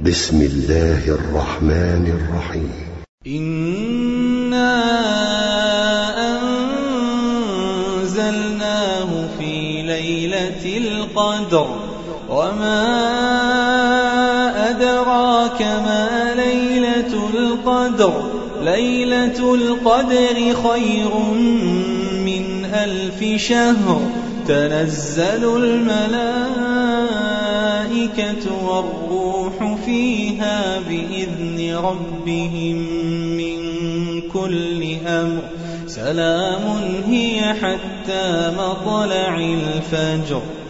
بسم الله الرحمن الرحيم. إنا أنزلناه في ليلة القدر وما أدراك ما ليلة القدر ليلة القدر خير من 1000 شهر تنزل الملائكة والروح فيها بإذن ربهم من كل أمر سلام هي حتى مطلع الفجر.